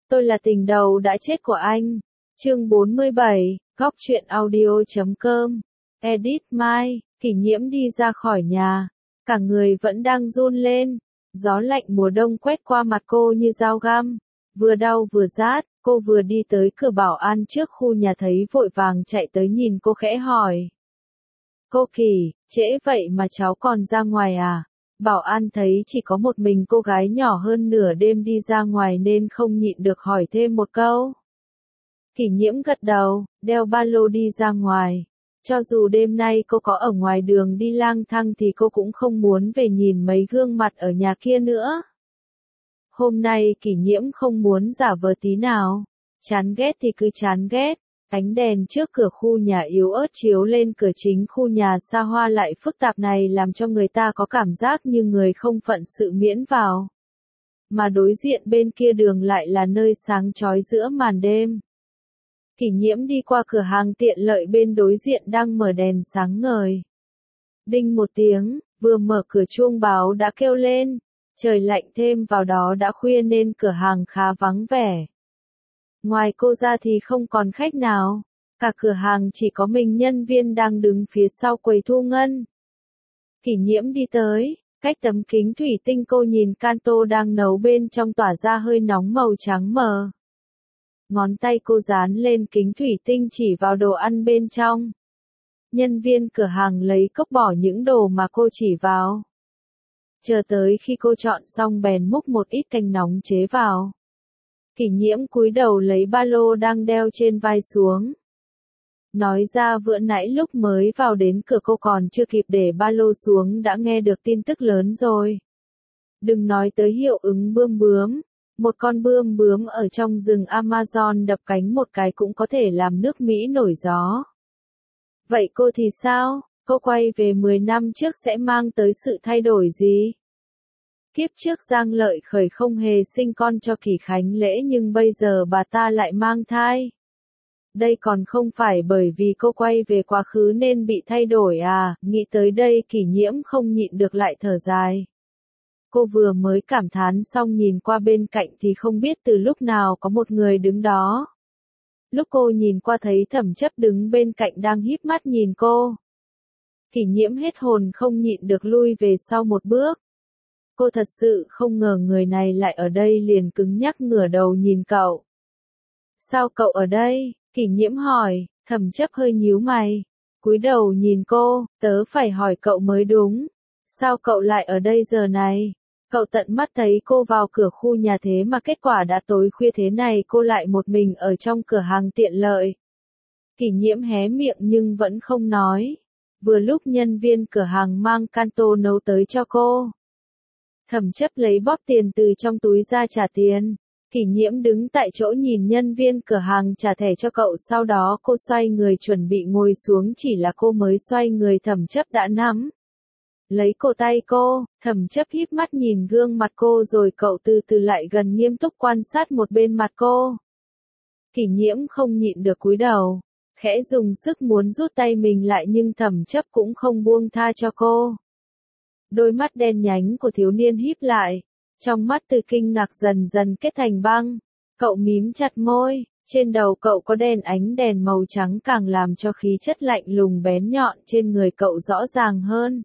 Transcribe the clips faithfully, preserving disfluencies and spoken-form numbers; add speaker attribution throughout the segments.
Speaker 1: Tôi là tình đầu đã chết của anh. Chương bốn mươi bảy, góc truyện audio chấm com. Edit Mai, Kỷ Nhiễm đi ra khỏi nhà. Cả người vẫn đang run lên. Gió lạnh mùa đông quét qua mặt cô như dao găm. Vừa đau vừa rát, cô vừa đi tới cửa bảo an trước khu nhà thấy vội vàng chạy tới nhìn cô khẽ hỏi. Cô Kỷ, trễ vậy mà cháu còn ra ngoài à? Bảo an thấy chỉ có một mình cô gái nhỏ hơn nửa đêm đi ra ngoài nên không nhịn được hỏi thêm một câu. Kỷ Nhiễm gật đầu, đeo ba lô đi ra ngoài. Cho dù đêm nay cô có ở ngoài đường đi lang thang thì cô cũng không muốn về nhìn mấy gương mặt ở nhà kia nữa. Hôm nay Kỷ Nhiễm không muốn giả vờ tí nào. Chán ghét thì cứ chán ghét. Ánh đèn trước cửa khu nhà yếu ớt chiếu lên cửa chính khu nhà xa hoa lại phức tạp này làm cho người ta có cảm giác như người không phận sự miễn vào. Mà đối diện bên kia đường lại là nơi sáng chói giữa màn đêm. Kỷ Nhiễm đi qua cửa hàng tiện lợi bên đối diện đang mở đèn sáng ngời. Đinh một tiếng, vừa mở cửa chuông báo đã kêu lên. Trời lạnh thêm vào đó đã khuya nên cửa hàng khá vắng vẻ. Ngoài cô ra thì không còn khách nào. Cả cửa hàng chỉ có mình nhân viên đang đứng phía sau quầy thu ngân. Kỷ Nhiễm đi tới, cách tấm kính thủy tinh cô nhìn can tô đang nấu bên trong tỏa ra hơi nóng màu trắng mờ. Ngón tay cô dán lên kính thủy tinh chỉ vào đồ ăn bên trong. Nhân viên cửa hàng lấy cốc bỏ những đồ mà cô chỉ vào. Chờ tới khi cô chọn xong bèn múc một ít canh nóng chế vào. Kỷ Nhiễm cúi đầu lấy ba lô đang đeo trên vai xuống. Nói ra vừa nãy lúc mới vào đến cửa cô còn chưa kịp để ba lô xuống đã nghe được tin tức lớn rồi. Đừng nói tới hiệu ứng bươm bướm. Một con bươm bướm ở trong rừng Amazon đập cánh một cái cũng có thể làm nước Mỹ nổi gió. Vậy cô thì sao? Cô quay về mười năm trước sẽ mang tới sự thay đổi gì? Kiếp trước Giang Lợi Khởi không hề sinh con cho Kỷ Khánh Lễ nhưng bây giờ bà ta lại mang thai. Đây còn không phải bởi vì cô quay về quá khứ nên bị thay đổi à? Nghĩ tới đây Kỷ Nhiễm không nhịn được lại thở dài. Cô vừa mới cảm thán xong nhìn qua bên cạnh thì không biết từ lúc nào có một người đứng đó. Lúc cô nhìn qua thấy Thẩm Chấp đứng bên cạnh đang híp mắt nhìn cô. Kỷ Nhiễm hết hồn không nhịn được lui về sau một bước. Cô thật sự không ngờ người này lại ở đây liền cứng nhắc ngửa đầu nhìn cậu. Sao cậu ở đây? Kỷ Nhiễm hỏi, Thẩm Chấp hơi nhíu mày. Cúi đầu nhìn cô, tớ phải hỏi cậu mới đúng. Sao cậu lại ở đây giờ này? Cậu tận mắt thấy cô vào cửa khu nhà thế mà kết quả đã tối khuya thế này cô lại một mình ở trong cửa hàng tiện lợi. Kỷ Nhiễm hé miệng nhưng vẫn không nói. Vừa lúc nhân viên cửa hàng mang can tô nấu tới cho cô. Thẩm Chấp lấy bóp tiền từ trong túi ra trả tiền. Kỷ Nhiễm đứng tại chỗ nhìn nhân viên cửa hàng trả thẻ cho cậu, sau đó cô xoay người chuẩn bị ngồi xuống, chỉ là cô mới xoay người Thẩm Chấp đã nắm lấy cổ tay cô. Thẩm Chấp híp mắt nhìn gương mặt cô rồi cậu từ từ lại gần nghiêm túc quan sát một bên mặt cô. Kỷ Nhiễm không nhịn được cúi đầu, khẽ dùng sức muốn rút tay mình lại nhưng Thẩm Chấp cũng không buông tha cho cô. Đôi mắt đen nhánh của thiếu niên híp lại, trong mắt từ kinh ngạc dần dần kết thành băng. Cậu mím chặt môi, trên đầu cậu có đèn ánh đèn màu trắng càng làm cho khí chất lạnh lùng bén nhọn trên người cậu rõ ràng hơn.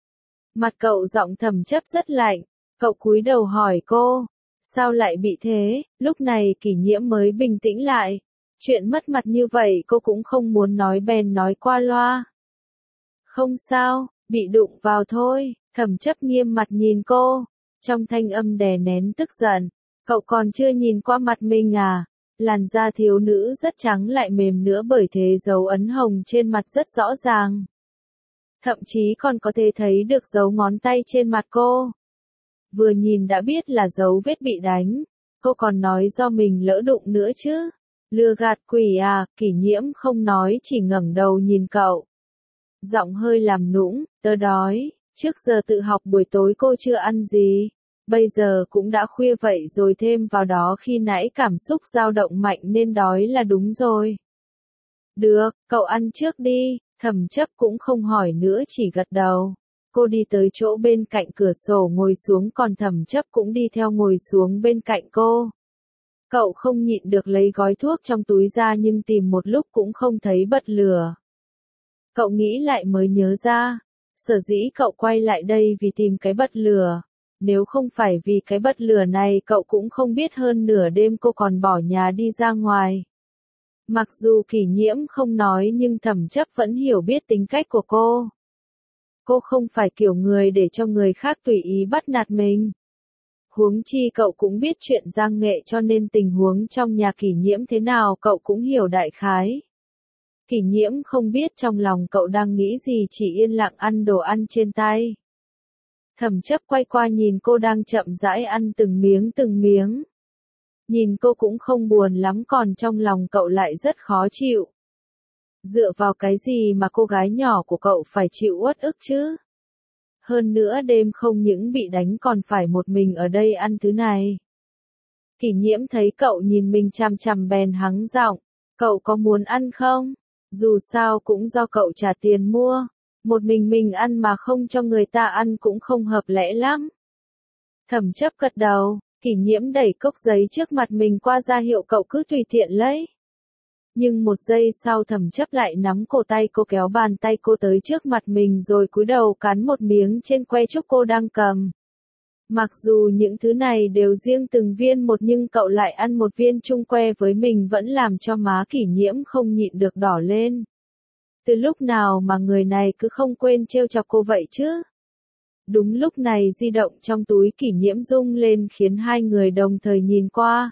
Speaker 1: Mặt cậu giọng Thẩm Chấp rất lạnh, cậu cúi đầu hỏi cô, sao lại bị thế? Lúc này Kỷ Nhiễm mới bình tĩnh lại, chuyện mất mặt như vậy cô cũng không muốn nói bèn nói qua loa. Không sao, bị đụng vào thôi. Thẩm Chấp nghiêm mặt nhìn cô, trong thanh âm đè nén tức giận, cậu còn chưa nhìn qua mặt mình à? Làn da thiếu nữ rất trắng lại mềm nữa bởi thế dấu ấn hồng trên mặt rất rõ ràng. Thậm chí còn có thể thấy được dấu ngón tay trên mặt cô. Vừa nhìn đã biết là dấu vết bị đánh, cô còn nói do mình lỡ đụng nữa chứ. Lừa gạt quỷ à? Kỷ Nhiễm không nói chỉ ngẩng đầu nhìn cậu. Giọng hơi làm nũng, tớ đói. Trước giờ tự học buổi tối cô chưa ăn gì. Bây giờ cũng đã khuya vậy rồi, thêm vào đó khi nãy cảm xúc dao động mạnh nên đói là đúng rồi. Được, cậu ăn trước đi. Thẩm Chấp cũng không hỏi nữa chỉ gật đầu. Cô đi tới chỗ bên cạnh cửa sổ ngồi xuống, còn Thẩm Chấp cũng đi theo ngồi xuống bên cạnh cô. Cậu không nhịn được lấy gói thuốc trong túi ra nhưng tìm một lúc cũng không thấy bật lửa. Cậu nghĩ lại mới nhớ ra, sở dĩ cậu quay lại đây vì tìm cái bật lửa. Nếu không phải vì cái bật lửa này cậu cũng không biết hơn nửa đêm cô còn bỏ nhà đi ra ngoài. Mặc dù Kỷ Nhiễm không nói nhưng Thẩm Chấp vẫn hiểu biết tính cách của cô. Cô không phải kiểu người để cho người khác tùy ý bắt nạt mình. Huống chi cậu cũng biết chuyện Giang Nghệ cho nên tình huống trong nhà Kỷ Nhiễm thế nào cậu cũng hiểu đại khái. Kỷ Nhiễm không biết trong lòng cậu đang nghĩ gì chỉ yên lặng ăn đồ ăn trên tay. Thẩm Chấp quay qua nhìn cô đang chậm rãi ăn từng miếng từng miếng. Nhìn cô cũng không buồn lắm còn trong lòng cậu lại rất khó chịu. Dựa vào cái gì mà cô gái nhỏ của cậu phải chịu uất ức chứ? Hơn nữa đêm không những bị đánh còn phải một mình ở đây ăn thứ này. Kỷ Nhiễm thấy cậu nhìn mình chằm chằm bèn hắng giọng, cậu có muốn ăn không? Dù sao cũng do cậu trả tiền mua, một mình mình ăn mà không cho người ta ăn cũng không hợp lẽ lắm. Thẩm Chấp gật đầu, Kỷ Nhiễm đẩy cốc giấy trước mặt mình qua ra hiệu cậu cứ tùy tiện lấy. Nhưng một giây sau Thẩm Chấp lại nắm cổ tay cô kéo bàn tay cô tới trước mặt mình rồi cúi đầu cắn một miếng trên que trúc cô đang cầm. Mặc dù những thứ này đều riêng từng viên một nhưng cậu lại ăn một viên chung que với mình vẫn làm cho má Kỷ Nhiễm không nhịn được đỏ lên. Từ lúc nào mà người này cứ không quên trêu chọc cô vậy chứ? Đúng lúc này di động trong túi Kỷ Nhiễm rung lên khiến hai người đồng thời nhìn qua.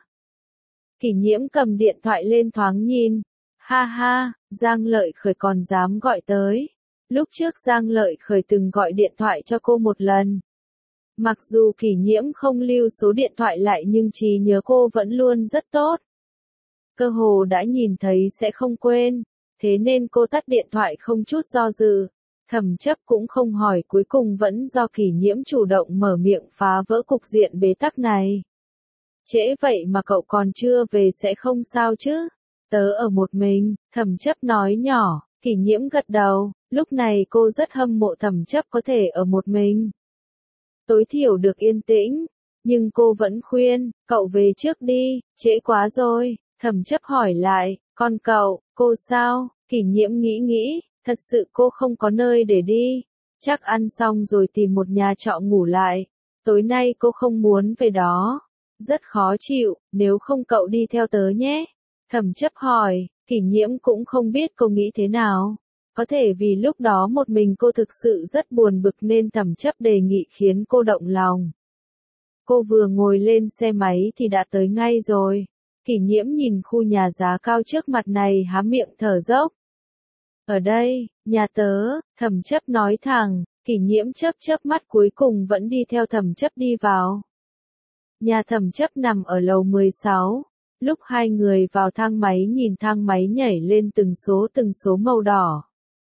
Speaker 1: Kỷ Nhiễm cầm điện thoại lên thoáng nhìn. Ha ha, Giang Lợi Khởi còn dám gọi tới. Lúc trước Giang Lợi Khởi từng gọi điện thoại cho cô một lần. Mặc dù Kỷ Nhiễm không lưu số điện thoại lại nhưng trí nhớ cô vẫn luôn rất tốt. Cơ hồ đã nhìn thấy sẽ không quên. Thế nên cô tắt điện thoại không chút do dự. Thẩm Chấp cũng không hỏi cuối cùng vẫn do Kỷ Nhiễm chủ động mở miệng phá vỡ cục diện bế tắc này. Trễ vậy mà cậu còn chưa về sẽ không sao chứ? Tớ ở một mình, Thẩm Chấp nói nhỏ, Kỷ Nhiễm gật đầu, lúc này cô rất hâm mộ Thẩm Chấp có thể ở một mình. Tối thiểu được yên tĩnh, nhưng cô vẫn khuyên, cậu về trước đi, trễ quá rồi, Thẩm Chấp hỏi lại, còn cậu, cô sao? Kỷ Nhiễm nghĩ nghĩ, thật sự cô không có nơi để đi, chắc ăn xong rồi tìm một nhà trọ ngủ lại, tối nay cô không muốn về đó. Rất khó chịu, nếu không cậu đi theo tớ nhé. Thẩm Chấp hỏi, Kỷ Nhiễm cũng không biết cô nghĩ thế nào. Có thể vì lúc đó một mình cô thực sự rất buồn bực nên Thẩm Chấp đề nghị khiến cô động lòng. Cô vừa ngồi lên xe máy thì đã tới ngay rồi. Kỷ Nhiễm nhìn khu nhà giá cao trước mặt này há miệng thở dốc. Ở đây, nhà tớ, Thẩm Chấp nói thẳng, Kỷ Nhiễm chớp chớp mắt cuối cùng vẫn đi theo Thẩm Chấp đi vào. Nhà Thẩm Chấp nằm ở lầu mười sáu. Lúc hai người vào thang máy nhìn thang máy nhảy lên từng số từng số màu đỏ.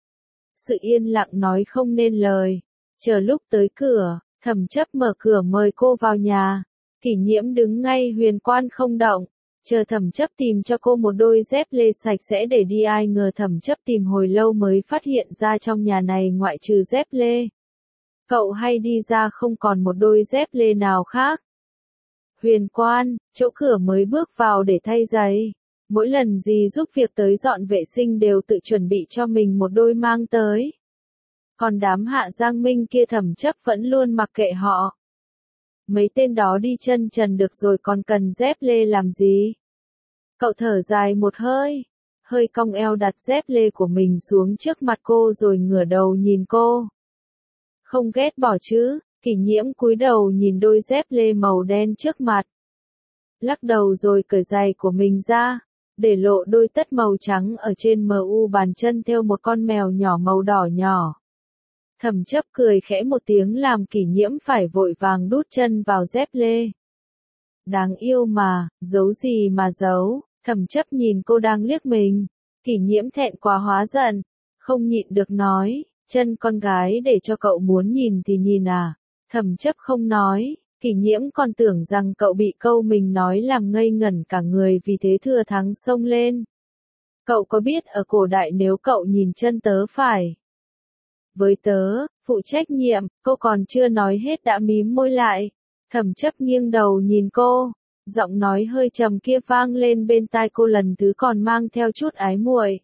Speaker 1: Sự yên lặng nói không nên lời. Chờ lúc tới cửa, Thẩm Chấp mở cửa mời cô vào nhà. Kỷ Nhiễm đứng ngay huyền quan không động. Chờ Thẩm Chấp tìm cho cô một đôi dép lê sạch sẽ để đi ai ngờ Thẩm Chấp tìm hồi lâu mới phát hiện ra trong nhà này ngoại trừ dép lê. Cậu hay đi ra không còn một đôi dép lê nào khác. Huyền quan, chỗ cửa mới bước vào để thay giày. Mỗi lần gì giúp việc tới dọn vệ sinh đều tự chuẩn bị cho mình một đôi mang tới. Còn đám Hạ Giang Minh kia Thẩm Chấp vẫn luôn mặc kệ họ. Mấy tên đó đi chân trần được rồi còn cần dép lê làm gì? Cậu thở dài một hơi, hơi cong eo đặt dép lê của mình xuống trước mặt cô rồi ngửa đầu nhìn cô. Không ghét bỏ chứ? Kỷ Nhiễm cúi đầu nhìn đôi dép lê màu đen trước mặt. Lắc đầu rồi cởi giày của mình ra, để lộ đôi tất màu trắng ở trên mu bàn chân thêu một con mèo nhỏ màu đỏ nhỏ. Thẩm Chấp cười khẽ một tiếng làm Kỷ Nhiễm phải vội vàng đút chân vào dép lê. Đáng yêu mà, giấu gì mà giấu, Thẩm Chấp nhìn cô đang liếc mình. Kỷ Nhiễm thẹn quá hóa giận, không nhịn được nói, chân con gái để cho cậu muốn nhìn thì nhìn à. Thẩm Chấp không nói, Kỷ Nhiễm còn tưởng rằng cậu bị câu mình nói làm ngây ngẩn cả người vì thế thừa thắng xông lên. Cậu có biết ở cổ đại nếu cậu nhìn chân tớ phải với tớ, phụ trách nhiệm, cô còn chưa nói hết đã mím môi lại. Thẩm Chấp nghiêng đầu nhìn cô, Giọng nói hơi trầm kia vang lên bên tai cô lần thứ còn mang theo chút ái muội.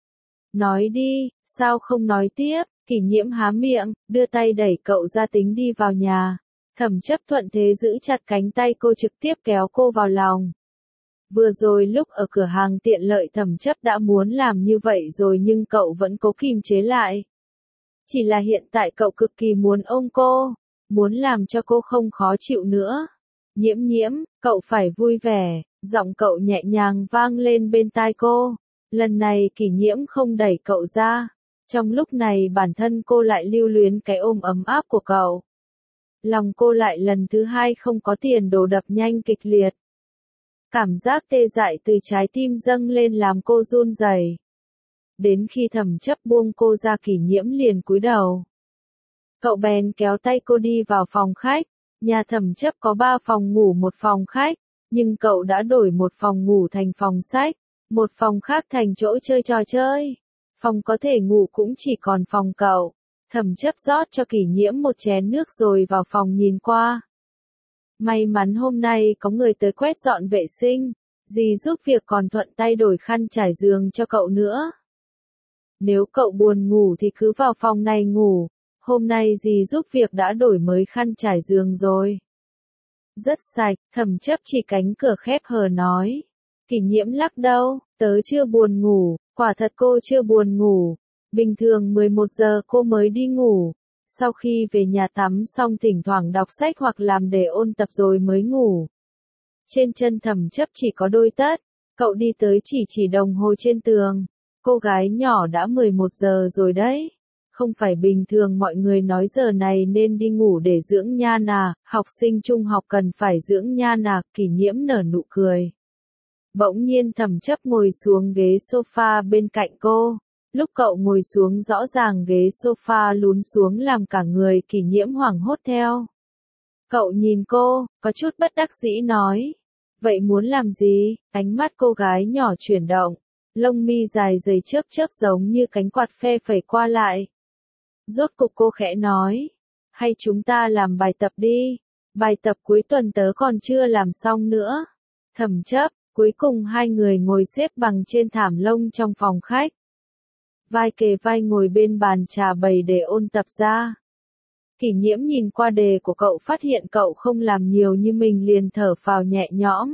Speaker 1: Nói đi, sao không nói tiếp? Kỷ Nhiễm há miệng, đưa tay đẩy cậu ra tính đi vào nhà. Thẩm Chấp thuận thế giữ chặt cánh tay cô trực tiếp kéo cô vào lòng. Vừa rồi lúc ở cửa hàng tiện lợi Thẩm Chấp đã muốn làm như vậy rồi nhưng cậu vẫn cố kìm chế lại. Chỉ là hiện tại cậu cực kỳ muốn ôm cô, muốn làm cho cô không khó chịu nữa. Nhiễm Nhiễm, cậu phải vui vẻ, giọng cậu nhẹ nhàng vang lên bên tai cô. Lần này Kỷ Nhiễm không đẩy cậu ra. Trong lúc này bản thân cô lại lưu luyến cái ôm ấm áp của cậu. Lòng cô lại lần thứ hai không có tiền đổ đập nhanh kịch liệt. Cảm giác tê dại từ trái tim dâng lên làm cô run rẩy. Đến khi Thẩm Chấp buông cô ra Kỷ Nhiễm liền cúi đầu. Cậu bèn kéo tay cô đi vào phòng khách. Nhà Thẩm Chấp có ba phòng ngủ một phòng khách, nhưng cậu đã đổi một phòng ngủ thành phòng sách, một phòng khác thành chỗ chơi trò chơi. Phòng có thể ngủ cũng chỉ còn phòng cậu. Thẩm Chấp rót cho Kỷ Nhiễm một chén nước rồi vào phòng nhìn qua. May mắn hôm nay có người tới quét dọn vệ sinh, dì giúp việc còn thuận tay đổi khăn trải giường cho cậu nữa. Nếu cậu buồn ngủ thì cứ vào phòng này ngủ, hôm nay dì giúp việc đã đổi mới khăn trải giường rồi. Rất sạch, Thẩm Chấp chỉ cánh cửa khép hờ nói. Kỷ Nhiễm lắc đầu, tớ chưa buồn ngủ, quả thật cô chưa buồn ngủ. Bình thường mười một giờ cô mới đi ngủ. Sau khi về nhà tắm xong thỉnh thoảng đọc sách hoặc làm đề ôn tập rồi mới ngủ. Trên chân Thẩm Chấp chỉ có đôi tất, cậu đi tới chỉ chỉ đồng hồ trên tường. Cô gái nhỏ đã mười một giờ rồi đấy. Không phải bình thường mọi người nói giờ này nên đi ngủ để dưỡng nhan à, học sinh trung học cần phải dưỡng nhan à, Kỷ Nhiễm nở nụ cười. Bỗng nhiên Thẩm Chấp ngồi xuống ghế sofa bên cạnh cô. Lúc cậu ngồi xuống rõ ràng ghế sofa lún xuống làm cả người Kỷ Nhiễm hoảng hốt theo. Cậu nhìn cô, có chút bất đắc dĩ nói. Vậy muốn làm gì? Ánh mắt cô gái nhỏ chuyển động. Lông mi dài dày chớp chớp giống như cánh quạt phe phẩy qua lại. Rốt cục cô khẽ nói. Hay chúng ta làm bài tập đi. Bài tập cuối tuần tớ còn chưa làm xong nữa. Thẩm Chấp, cuối cùng hai người ngồi xếp bằng trên thảm lông trong phòng khách. Vai kề vai ngồi bên bàn trà bày để ôn tập ra. Kỷ Nhiễm nhìn qua đề của cậu phát hiện cậu không làm nhiều như mình liền thở phào nhẹ nhõm.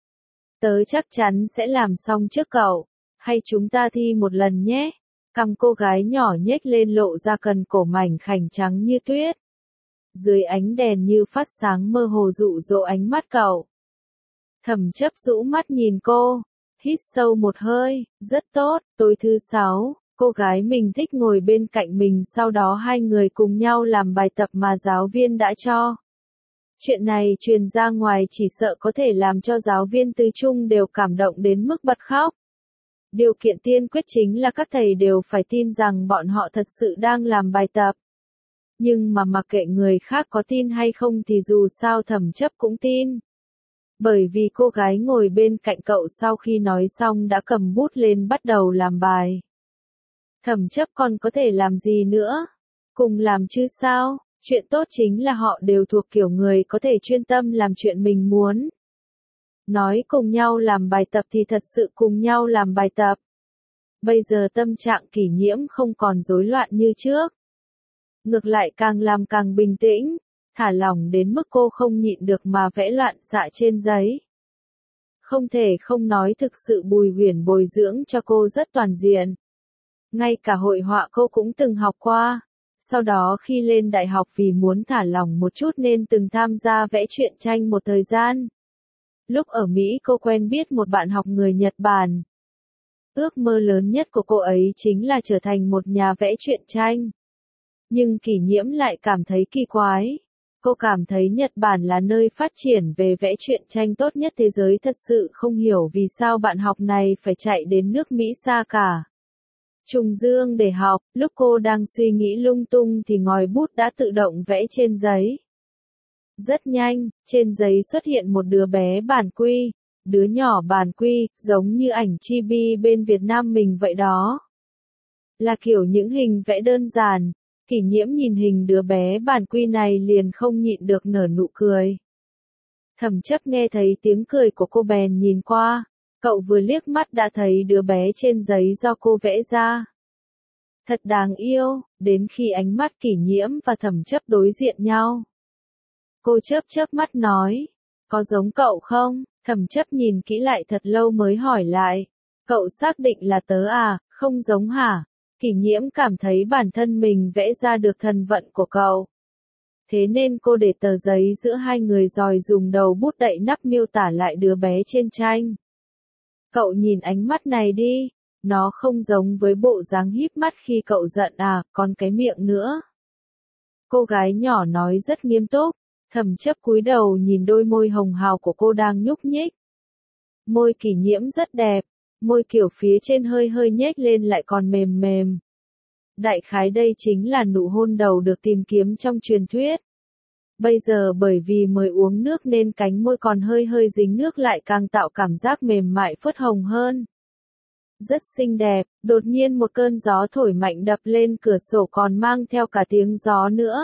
Speaker 1: Tớ chắc chắn sẽ làm xong trước cậu. Hay chúng ta thi một lần nhé. Cằm cô gái nhỏ nhếch lên lộ ra cần cổ mảnh khảnh trắng như tuyết. Dưới ánh đèn như phát sáng mơ hồ dụ dỗ ánh mắt cậu. Thẩm Chấp rũ mắt nhìn cô. Hít sâu một hơi, rất tốt, tối thứ sáu. Cô gái mình thích ngồi bên cạnh mình sau đó hai người cùng nhau làm bài tập mà giáo viên đã cho. Chuyện này truyền ra ngoài chỉ sợ có thể làm cho giáo viên tư trung đều cảm động đến mức bật khóc. Điều kiện tiên quyết chính là các thầy đều phải tin rằng bọn họ thật sự đang làm bài tập. Nhưng mà mặc kệ người khác có tin hay không thì dù sao Thẩm Chấp cũng tin. Bởi vì cô gái ngồi bên cạnh cậu sau khi nói xong đã cầm bút lên bắt đầu làm bài. Thẩm Chấp còn có thể làm gì nữa? Cùng làm chứ sao? Chuyện tốt chính là họ đều thuộc kiểu người có thể chuyên tâm làm chuyện mình muốn. Nói cùng nhau làm bài tập thì thật sự cùng nhau làm bài tập. Bây giờ tâm trạng Kỷ Nhiễm không còn rối loạn như trước. Ngược lại càng làm càng bình tĩnh, thả lỏng đến mức cô không nhịn được mà vẽ loạn xạ trên giấy. Không thể không nói thực sự Bùi Huyền bồi dưỡng cho cô rất toàn diện. Ngay cả hội họa cô cũng từng học qua. Sau đó khi lên đại học vì muốn thả lỏng một chút nên từng tham gia vẽ truyện tranh một thời gian. Lúc ở Mỹ cô quen biết một bạn học người Nhật Bản. Ước mơ lớn nhất của cô ấy chính là trở thành một nhà vẽ truyện tranh. Nhưng Kỷ Nhiễm lại cảm thấy kỳ quái. Cô cảm thấy Nhật Bản là nơi phát triển về vẽ truyện tranh tốt nhất thế giới, thật sự không hiểu vì sao bạn học này phải chạy đến nước Mỹ xa cả. Trùng dương để học, lúc cô đang suy nghĩ lung tung thì ngòi bút đã tự động vẽ trên giấy. Rất nhanh, trên giấy xuất hiện một đứa bé bản quy, đứa nhỏ bản quy, giống như ảnh chibi bên Việt Nam mình vậy đó. Là kiểu những hình vẽ đơn giản. Kỷ Nhiễm nhìn hình đứa bé bản quy này liền không nhịn được nở nụ cười. Thẩm chấp nghe thấy tiếng cười của cô bèn nhìn qua, cậu vừa liếc mắt đã thấy đứa bé trên giấy do cô vẽ ra. Thật đáng yêu, đến khi ánh mắt Kỷ Nhiễm và Thẩm chấp đối diện nhau. Cô chớp chớp mắt nói, có giống cậu không? Thẩm chấp nhìn kỹ lại thật lâu mới hỏi lại, cậu xác định là tớ à, không giống hả? Kỷ Nhiễm cảm thấy bản thân mình vẽ ra được thần vận của cậu. Thế nên cô để tờ giấy giữa hai người rồi dùng đầu bút đậy nắp miêu tả lại đứa bé trên tranh. Cậu nhìn ánh mắt này đi, nó không giống với bộ dáng híp mắt khi cậu giận à, còn cái miệng nữa. Cô gái nhỏ nói rất nghiêm túc, Thẩm chấp cúi đầu nhìn đôi môi hồng hào của cô đang nhúc nhích. Môi Kỷ Nhiễm rất đẹp, môi kiểu phía trên hơi hơi nhếch lên lại còn mềm mềm. Đại khái đây chính là nụ hôn đầu được tìm kiếm trong truyền thuyết. Bây giờ bởi vì mới uống nước nên cánh môi còn hơi hơi dính nước lại càng tạo cảm giác mềm mại phớt hồng hơn. Rất xinh đẹp, đột nhiên một cơn gió thổi mạnh đập lên cửa sổ còn mang theo cả tiếng gió nữa.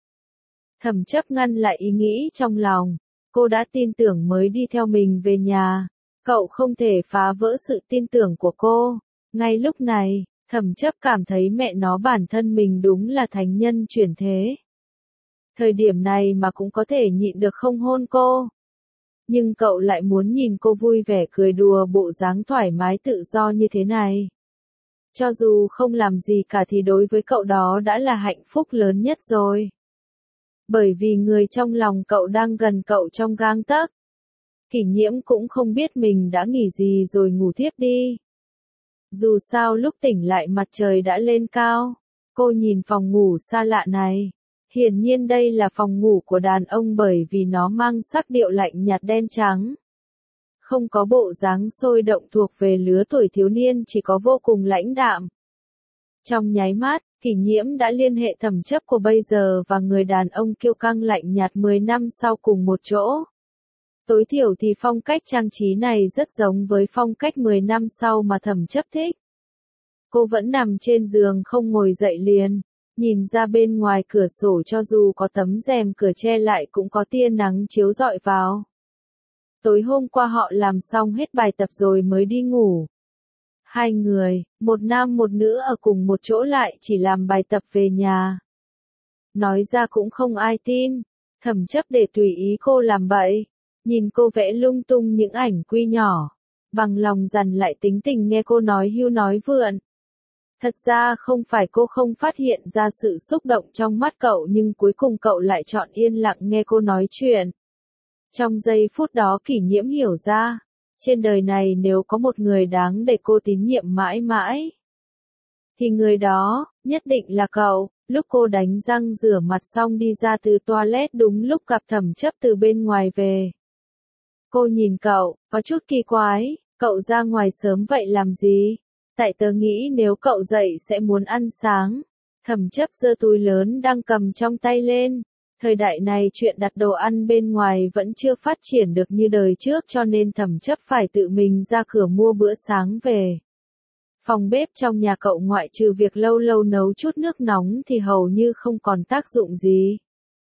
Speaker 1: Thẩm chấp ngăn lại ý nghĩ trong lòng, cô đã tin tưởng mới đi theo mình về nhà, cậu không thể phá vỡ sự tin tưởng của cô. Ngay lúc này, Thẩm chấp cảm thấy mẹ nó bản thân mình đúng là thánh nhân chuyển thế. Thời điểm này mà cũng có thể nhịn được không hôn cô. Nhưng cậu lại muốn nhìn cô vui vẻ cười đùa bộ dáng thoải mái tự do như thế này. Cho dù không làm gì cả thì đối với cậu đó đã là hạnh phúc lớn nhất rồi. Bởi vì người trong lòng cậu đang gần cậu trong gang tấc. Kỷ Nhiễm cũng không biết mình đã nghỉ gì rồi ngủ thiếp đi. Dù sao lúc tỉnh lại mặt trời đã lên cao, cô nhìn phòng ngủ xa lạ này. Hiển nhiên đây là phòng ngủ của đàn ông bởi vì nó mang sắc điệu lạnh nhạt đen trắng. Không có bộ dáng sôi động thuộc về lứa tuổi thiếu niên, chỉ có vô cùng lãnh đạm. Trong nháy mắt, Kỷ Nhiễm đã liên hệ Thẩm chấp của bây giờ và người đàn ông kiêu căng lạnh nhạt mười năm sau cùng một chỗ. Tối thiểu thì phong cách trang trí này rất giống với phong cách mười năm sau mà Thẩm chấp thích. Cô vẫn nằm trên giường không ngồi dậy liền, nhìn ra bên ngoài cửa sổ cho dù có tấm rèm cửa che lại cũng có tia nắng chiếu rọi vào. Tối hôm qua họ làm xong hết bài tập rồi mới đi ngủ. Hai người, một nam một nữ ở cùng một chỗ lại chỉ làm bài tập về nhà. Nói ra cũng không ai tin, Thẩm chấp để tùy ý cô làm bậy, nhìn cô vẽ lung tung những ảnh quy nhỏ, bằng lòng dằn lại tính tình nghe cô nói hưu nói vượn. Thật ra không phải cô không phát hiện ra sự xúc động trong mắt cậu nhưng cuối cùng cậu lại chọn yên lặng nghe cô nói chuyện. Trong giây phút đó Kỷ Nhiễm hiểu ra, trên đời này nếu có một người đáng để cô tín nhiệm mãi mãi, thì người đó, nhất định là cậu. Lúc cô đánh răng rửa mặt xong đi ra từ toilet đúng lúc gặp Thẩm chấp từ bên ngoài về. Cô nhìn cậu, có chút kỳ quái, cậu ra ngoài sớm vậy làm gì? Tại tớ nghĩ nếu cậu dậy sẽ muốn ăn sáng. Thẩm chấp giơ túi lớn đang cầm trong tay lên. Thời đại này chuyện đặt đồ ăn bên ngoài vẫn chưa phát triển được như đời trước cho nên Thẩm chấp phải tự mình ra cửa mua bữa sáng về. Phòng bếp trong nhà cậu ngoại trừ việc lâu lâu nấu chút nước nóng thì hầu như không còn tác dụng gì.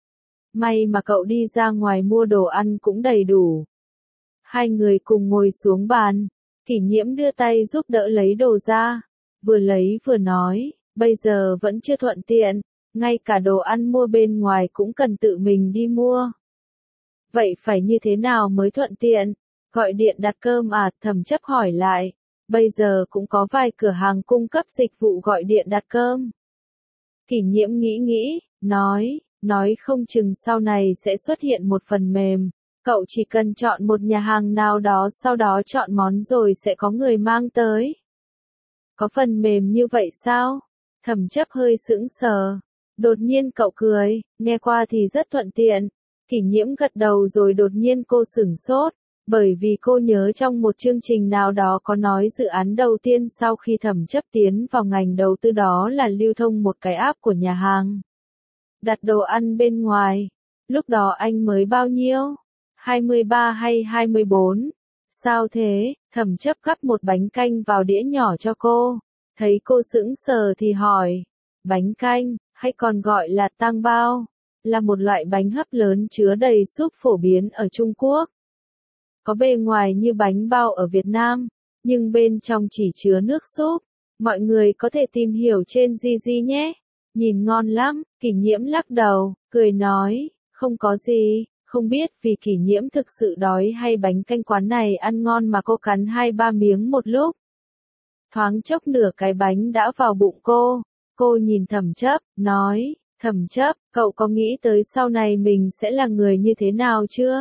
Speaker 1: May mà cậu đi ra ngoài mua đồ ăn cũng đầy đủ. Hai người cùng ngồi xuống bàn. Kỷ Nhiễm đưa tay giúp đỡ lấy đồ ra, vừa lấy vừa nói, bây giờ vẫn chưa thuận tiện, ngay cả đồ ăn mua bên ngoài cũng cần tự mình đi mua. Vậy phải như thế nào mới thuận tiện? Gọi điện đặt cơm à? Thẩm chấp hỏi lại, bây giờ cũng có vài cửa hàng cung cấp dịch vụ gọi điện đặt cơm. Kỷ Nhiễm nghĩ nghĩ, nói, nói không chừng sau này sẽ xuất hiện một phần mềm. Cậu chỉ cần chọn một nhà hàng nào đó sau đó chọn món rồi sẽ có người mang tới. Có phần mềm như vậy sao? Thẩm chấp hơi sững sờ. Đột nhiên cậu cười, nghe qua thì rất thuận tiện. Kỷ Nhiễm gật đầu rồi đột nhiên cô sửng sốt, bởi vì cô nhớ trong một chương trình nào đó có nói dự án đầu tiên sau khi Thẩm chấp tiến vào ngành đầu tư đó là lưu thông một cái app của nhà hàng. Đặt đồ ăn bên ngoài. Lúc đó anh mới bao nhiêu? hai mươi ba hay hai mươi bốn? Sao thế? Thẩm chấp gắp một bánh canh vào đĩa nhỏ cho cô. Thấy cô sững sờ thì hỏi. Bánh canh, hay còn gọi là tang bao? là một loại bánh hấp lớn chứa đầy súp phổ biến ở Trung Quốc. Có bề ngoài như bánh bao ở Việt Nam, nhưng bên trong chỉ chứa nước súp. Mọi người có thể tìm hiểu trên Gigi nhé. Nhìn ngon lắm, Kỷ Nhiễm lắc đầu, cười nói, không có gì, không biết vì Kỷ Nhiễm thực sự đói hay bánh canh quán này ăn ngon mà cô cắn hai ba miếng một lúc. Thoáng chốc nửa cái bánh đã vào bụng cô, cô nhìn Thẩm Chấp, nói, Thẩm Chấp, cậu có nghĩ tới sau này mình sẽ là người như thế nào chưa?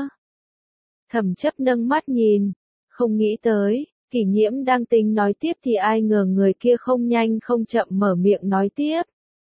Speaker 1: Thẩm Chấp nâng mắt nhìn, không nghĩ tới. Kỷ Nhiễm đang tính nói tiếp thì ai ngờ người kia không nhanh không chậm mở miệng nói tiếp.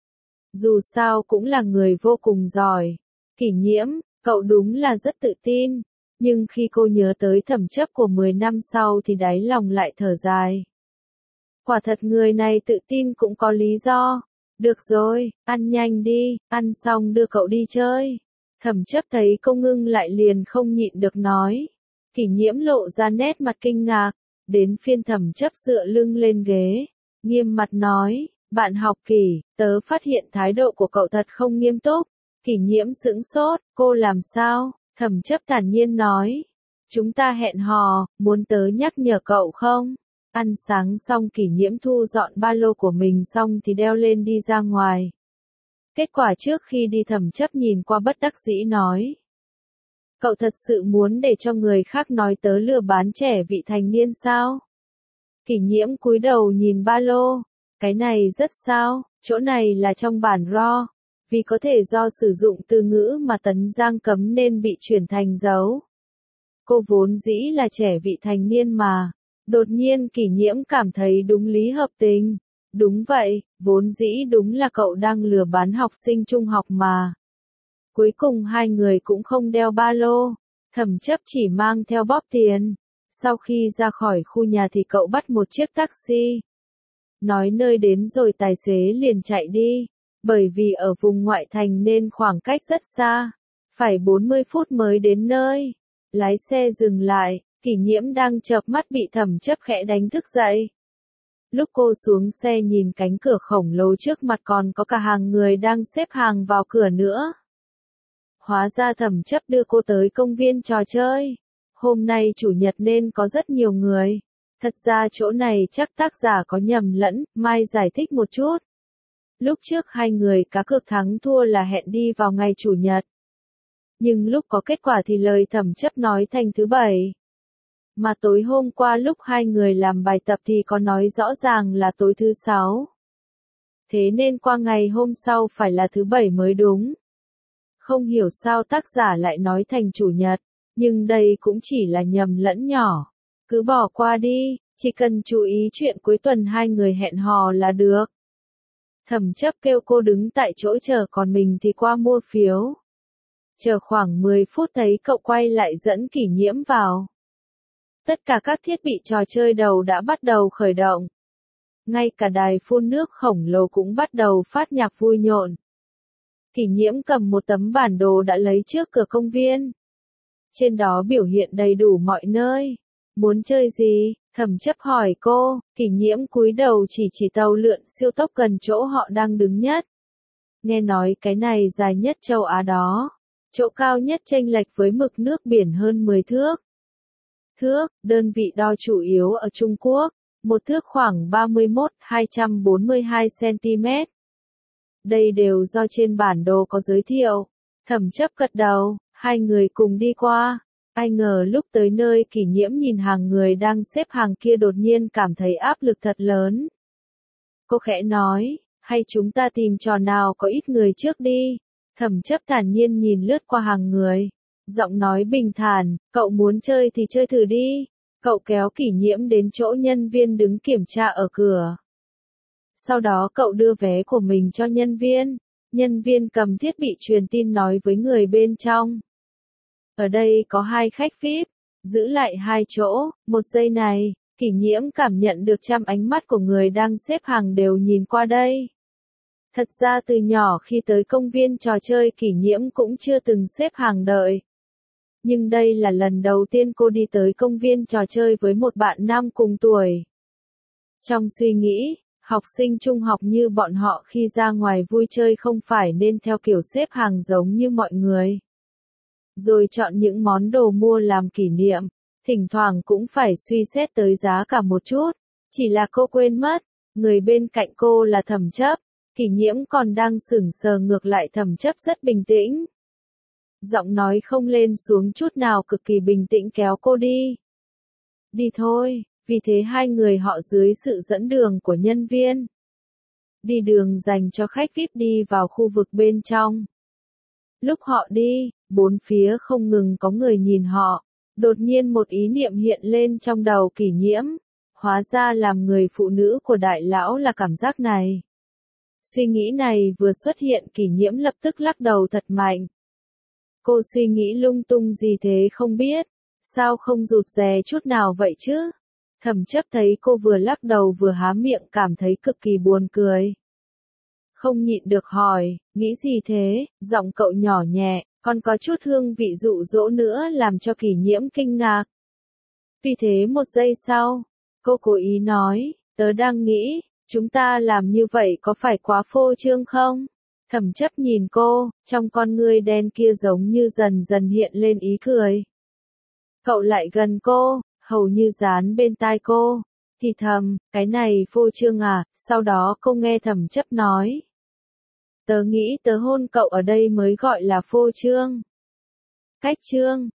Speaker 1: Dù sao cũng là người vô cùng giỏi. Kỷ Nhiễm, cậu đúng là rất tự tin. Nhưng khi cô nhớ tới Thẩm Chấp của mười năm sau thì đáy lòng lại thở dài. Quả thật người này tự tin cũng có lý do. Được rồi, ăn nhanh đi, ăn xong đưa cậu đi chơi. Thẩm Chấp thấy cô ngưng lại liền không nhịn được nói. Kỷ Nhiễm lộ ra nét mặt kinh ngạc. Đến phiên Thẩm Chấp dựa lưng lên ghế, nghiêm mặt nói, bạn học Kỷ, tớ phát hiện thái độ của cậu thật không nghiêm túc. Kỷ Nhiễm sững sốt, cô làm sao? Thẩm Chấp thản nhiên nói, chúng ta hẹn hò, muốn tớ nhắc nhở cậu không? Ăn sáng xong Kỷ Nhiễm thu dọn ba lô của mình xong thì đeo lên đi ra ngoài. Kết quả trước khi đi Thẩm Chấp nhìn qua bất đắc dĩ nói. Cậu thật sự muốn để cho người khác nói tớ lừa bán trẻ vị thành niên sao? Kỷ Nhiễm cúi đầu nhìn ba lô. Cái này rất sao, chỗ này là trong bản raw. Vì có thể do sử dụng từ ngữ mà Tấn Giang cấm nên bị chuyển thành dấu. Cô vốn dĩ là trẻ vị thành niên mà. Đột nhiên Kỷ Nhiễm cảm thấy đúng lý hợp tình. Đúng vậy, vốn dĩ đúng là cậu đang lừa bán học sinh trung học mà. Cuối cùng hai người cũng không đeo ba lô, Thẩm Chấp chỉ mang theo bóp tiền. Sau khi ra khỏi khu nhà thì cậu bắt một chiếc taxi. Nói nơi đến rồi tài xế liền chạy đi, bởi vì ở vùng ngoại thành nên khoảng cách rất xa, phải bốn mươi phút mới đến nơi. Lái xe dừng lại, Kỷ Nhiễm đang chợp mắt bị Thẩm Chấp khẽ đánh thức dậy. Lúc cô xuống xe nhìn cánh cửa khổng lồ trước mặt còn có cả hàng người đang xếp hàng vào cửa nữa. Hóa ra Thẩm Chấp đưa cô tới công viên trò chơi. Hôm nay chủ nhật nên có rất nhiều người. Thật ra chỗ này chắc tác giả có nhầm lẫn, Mai giải thích một chút. Lúc trước hai người cá cược thắng thua là hẹn đi vào ngày chủ nhật. Nhưng lúc có kết quả thì lời Thẩm Chấp nói thành thứ bảy. Mà tối hôm qua lúc hai người làm bài tập thì có nói rõ ràng là tối thứ sáu. Thế nên qua ngày hôm sau phải là thứ bảy mới đúng. Không hiểu sao tác giả lại nói thành chủ nhật, nhưng đây cũng chỉ là nhầm lẫn nhỏ. Cứ bỏ qua đi, chỉ cần chú ý chuyện cuối tuần hai người hẹn hò là được. Thẩm Chấp kêu cô đứng tại chỗ chờ còn mình thì qua mua phiếu. Chờ khoảng mười phút thấy cậu quay lại dẫn Kỷ Nhiễm vào. Tất cả các thiết bị trò chơi đầu đã bắt đầu khởi động. Ngay cả đài phun nước khổng lồ cũng bắt đầu phát nhạc vui nhộn. Kỷ Nhiễm cầm một tấm bản đồ đã lấy trước cửa công viên. Trên đó biểu hiện đầy đủ mọi nơi. Muốn chơi gì? Thẩm Chấp hỏi cô. Kỷ Nhiễm cúi đầu chỉ chỉ tàu lượn siêu tốc gần chỗ họ đang đứng nhất. Nghe nói cái này dài nhất châu Á đó. Chỗ cao nhất chênh lệch với mực nước biển hơn mười thước. Thước, đơn vị đo chủ yếu ở Trung Quốc. Một thước khoảng ba mươi mốt phẩy hai trăm bốn mươi hai xăng-ti-mét. Đây đều do trên bản đồ có giới thiệu. Thẩm Chấp gật đầu, hai người cùng đi qua. Ai ngờ lúc tới nơi Kỷ Nhiễm nhìn hàng người đang xếp hàng kia đột nhiên cảm thấy áp lực thật lớn. Cô khẽ nói, hay chúng ta tìm trò nào có ít người trước đi. Thẩm Chấp thản nhiên nhìn lướt qua hàng người. Giọng nói bình thản, cậu muốn chơi thì chơi thử đi. Cậu kéo Kỷ Nhiễm đến chỗ nhân viên đứng kiểm tra ở cửa. Sau đó cậu đưa vé của mình cho nhân viên. Nhân viên cầm thiết bị truyền tin nói với người bên trong. Ở đây có hai khách vi ai pi, giữ lại hai chỗ. Một giây này, Kỷ Nhiễm cảm nhận được trăm ánh mắt của người đang xếp hàng đều nhìn qua đây. Thật ra từ nhỏ khi tới công viên trò chơi Kỷ Nhiễm cũng chưa từng xếp hàng đợi. Nhưng đây là lần đầu tiên cô đi tới công viên trò chơi với một bạn nam cùng tuổi. Trong suy nghĩ, Học sinh trung học như bọn họ khi ra ngoài vui chơi không phải nên theo kiểu xếp hàng giống như mọi người. Rồi chọn những món đồ mua làm kỷ niệm, thỉnh thoảng cũng phải suy xét tới giá cả một chút. Chỉ là cô quên mất, người bên cạnh cô là Thẩm Chấp, Kỷ Nhiễm còn đang sững sờ, ngược lại Thẩm Chấp rất bình tĩnh. Giọng nói không lên xuống chút nào, cực kỳ bình tĩnh kéo cô đi. Đi thôi, vì thế hai người họ dưới sự dẫn đường của nhân viên. Đi đường dành cho khách vi ai pi đi vào khu vực bên trong. Lúc họ đi, bốn phía không ngừng có người nhìn họ. Đột nhiên một ý niệm hiện lên trong đầu Kỷ Nhiễm. Hóa ra làm người phụ nữ của đại lão là cảm giác này. Suy nghĩ này vừa xuất hiện, Kỷ Nhiễm lập tức lắc đầu thật mạnh. Cô suy nghĩ lung tung gì thế không biết, sao không rụt rè chút nào vậy chứ? Thẩm Chấp thấy cô vừa lắc đầu vừa há miệng, cảm thấy cực kỳ buồn cười. Không nhịn được hỏi, nghĩ gì thế? Giọng cậu nhỏ nhẹ, còn có chút hương vị dụ dỗ nữa làm cho Kỷ Nhiễm kinh ngạc. Vì thế một giây sau, cô cố ý nói, tớ đang nghĩ, chúng ta làm như vậy có phải quá phô trương không? Thẩm Chấp nhìn cô, trong con ngươi đen kia giống như dần dần hiện lên ý cười. Cậu lại gần cô, hầu như dán bên tai cô, thì thầm, cái này phô trương à? Sau đó cô nghe Thẩm Chấp nói. Tớ nghĩ tớ hôn cậu ở đây mới gọi là phô trương. Cách trương,